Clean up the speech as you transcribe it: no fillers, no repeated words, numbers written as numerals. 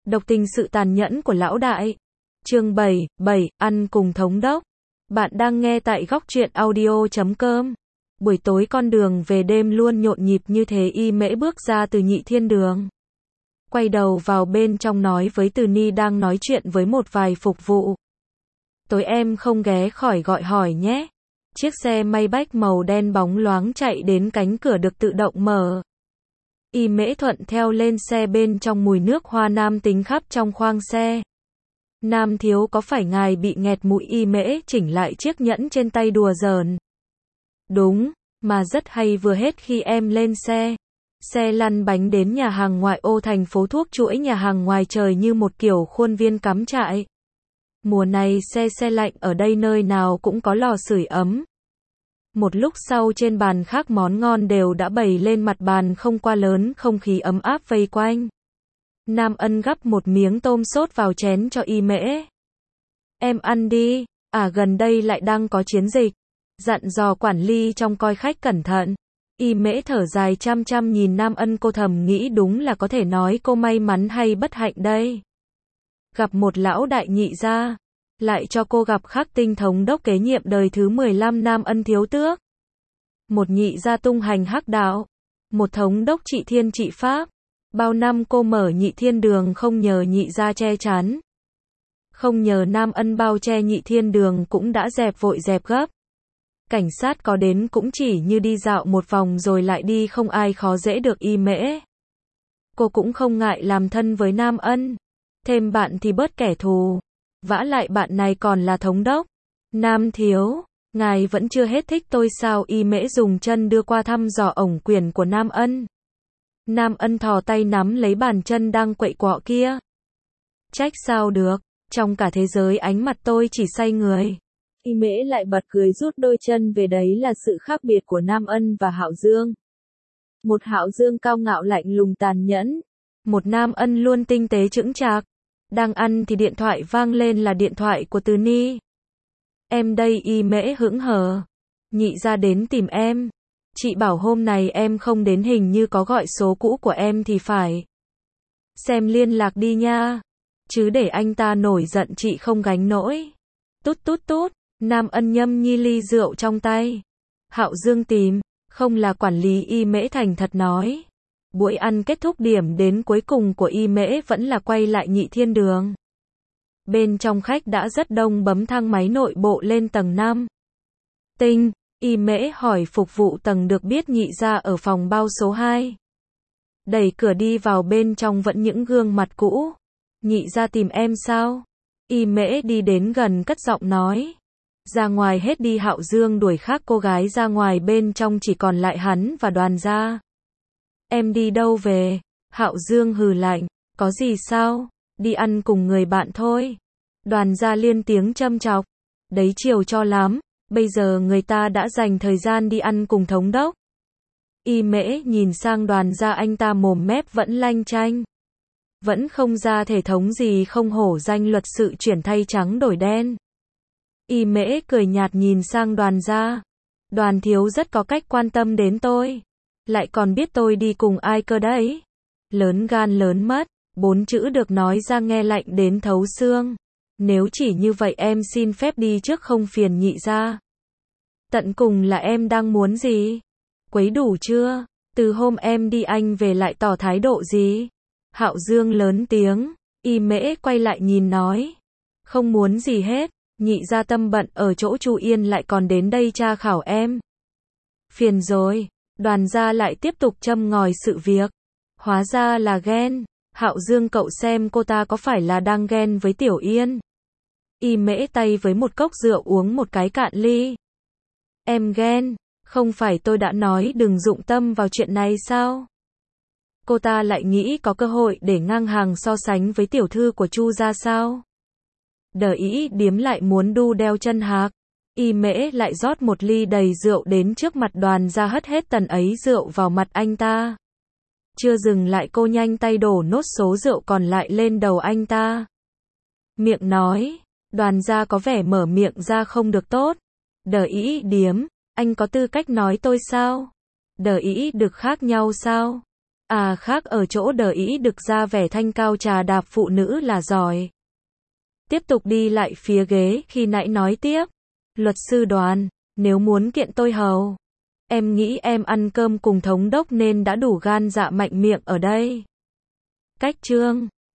Độc tình sự tàn nhẫn của lão đại. Chương 7, ăn cùng thống đốc. Bạn đang nghe tại góc truyện audio.com. Buổi tối con đường về đêm luôn nhộn nhịp như thế. Y Mễ bước ra từ nhị thiên đường, quay đầu vào bên trong nói với Từ Ni đang nói chuyện với một vài phục vụ. Tối em không ghé khỏi gọi hỏi nhé. Chiếc xe Maybach màu đen bóng loáng chạy đến cánh cửa được tự động mở. Y Mễ thuận theo lên xe, bên trong mùi nước hoa nam tính khắp trong khoang xe. Nam thiếu, có phải ngài bị nghẹt mũi? Y Mễ chỉnh lại chiếc nhẫn trên tay đùa giỡn. Đúng, mà rất hay. Vừa hết khi em lên xe, xe lăn bánh đến nhà hàng ngoại ô thành phố Thuốc chuỗi nhà hàng ngoài trời như một kiểu khuôn viên cắm trại. Mùa này xe lạnh, ở đây nơi nào cũng có lò sưởi ấm. Một lúc sau trên bàn khác món ngon đều đã bày lên mặt bàn không quá lớn, không khí ấm áp vây quanh. Nam Ân gắp một miếng tôm sốt vào chén cho Y Mễ. Em ăn đi, gần đây lại đang có chiến dịch. Dặn dò quản lý trong coi khách cẩn thận. Y Mễ thở dài chăm chăm nhìn Nam Ân, cô thầm nghĩ đúng là có thể nói cô may mắn hay bất hạnh đây. Gặp một lão đại nhị gia, lại cho cô gặp Khắc Tinh thống đốc kế nhiệm đời thứ 15 Nam Ân thiếu tước. Một nhị gia tung hành hắc đạo, một thống đốc trị thiên trị pháp. Bao năm cô mở nhị thiên đường không nhờ nhị gia che chắn, không nhờ Nam Ân bao che, nhị thiên đường cũng đã dẹp vội dẹp gấp. Cảnh sát có đến cũng chỉ như đi dạo một vòng rồi lại đi, không ai khó dễ được Y Mễ. Cô cũng không ngại làm thân với Nam Ân, thêm bạn thì bớt kẻ thù. Vả lại bạn này còn là thống đốc. Nam thiếu, ngài vẫn chưa hết thích tôi sao? Y Mễ dùng chân đưa qua thăm dò ổng quyền của Nam Ân. Nam Ân thò tay nắm lấy bàn chân đang quậy quọ kia. Trách sao được, trong cả thế giới ánh mặt tôi chỉ say người. Y Mễ lại bật cười rút đôi chân về, đấy là sự khác biệt của Nam Ân và Hạo Dương. Một Hạo Dương cao ngạo lạnh lùng tàn nhẫn, một Nam Ân luôn tinh tế chững chạc. Đang ăn thì điện thoại vang lên, là điện thoại của Từ Ni. Em đây. Y Mễ hững hờ. Nhị gia đến tìm em. Chị bảo hôm này em không đến, hình như có gọi số cũ của em thì phải. Xem liên lạc đi nha. Chứ để anh ta nổi giận chị không gánh nổi. Tút tút tút. Nam Ân nhâm nhi ly rượu trong tay. Hạo Dương tìm, không là quản lý. Y Mễ thành thật nói. Buổi ăn kết thúc, điểm đến cuối cùng của Y Mễ vẫn là quay lại nhị thiên đường. Bên trong khách đã rất đông, bấm thang máy nội bộ lên tầng 5. Tinh, Y Mễ hỏi phục vụ tầng, được biết nhị gia ở phòng bao số 2. Đẩy cửa đi vào, bên trong vẫn những gương mặt cũ. Nhị gia tìm em sao? Y Mễ đi đến gần cất giọng nói. Ra ngoài hết đi. Hạo Dương đuổi khác cô gái ra ngoài, bên trong chỉ còn lại hắn và Đoàn gia. Em đi đâu về? Hạo Dương hừ lạnh. Có gì sao? Đi ăn cùng người bạn thôi. Đoàn gia liên tiếng châm chọc. Đấy chiều cho lắm, bây giờ người ta đã dành thời gian đi ăn cùng thống đốc. Y Mễ nhìn sang Đoàn gia, anh ta mồm mép vẫn lanh chanh. Vẫn không ra thể thống gì, không hổ danh luật sự chuyển thay trắng đổi đen. Y Mễ cười nhạt nhìn sang Đoàn gia. Đoàn thiếu rất có cách quan tâm đến tôi. Lại còn biết tôi đi cùng ai cơ đấy. Lớn gan lớn mất. 4 chữ được nói ra nghe lạnh đến thấu xương. Nếu chỉ như vậy em xin phép đi trước, không phiền nhị gia. Tận cùng là em đang muốn gì? Quấy đủ chưa? Từ hôm em đi anh về lại tỏ thái độ gì? Hạo Dương lớn tiếng. Y Mễ quay lại nhìn nói. Không muốn gì hết. Nhị gia tâm bận ở chỗ Chu Yên, lại còn đến đây tra khảo em. Phiền rồi. Đoàn gia lại tiếp tục châm ngòi sự việc. Hóa ra là ghen. Hạo Dương, cậu xem cô ta có phải là đang ghen với Tiểu Yên? Y Mễ tay với một cốc rượu uống một cái cạn ly. Em ghen? Không phải tôi đã nói đừng dụng tâm vào chuyện này sao? Cô ta lại nghĩ có cơ hội để ngang hàng so sánh với tiểu thư của Chu gia sao? Đờ ý điếm lại muốn đu đeo chân hạc. Y Mễ lại rót một ly đầy rượu đến trước mặt Đoàn gia, hất hết tần ấy rượu vào mặt anh ta. Chưa dừng lại, cô nhanh tay đổ nốt số rượu còn lại lên đầu anh ta. Miệng nói. Đoàn gia có vẻ mở miệng ra không được tốt. Đờ ý điếm, anh có tư cách nói tôi sao? Đờ ý được khác nhau sao? À khác ở chỗ đờ ý được ra vẻ thanh cao trà đạp phụ nữ là giỏi. Tiếp tục đi lại phía ghế khi nãy nói tiếp. Luật sư Đoàn, nếu muốn kiện tôi hầu. Em nghĩ em ăn cơm cùng thống đốc nên đã đủ gan dạ mạnh miệng ở đây. Cách chương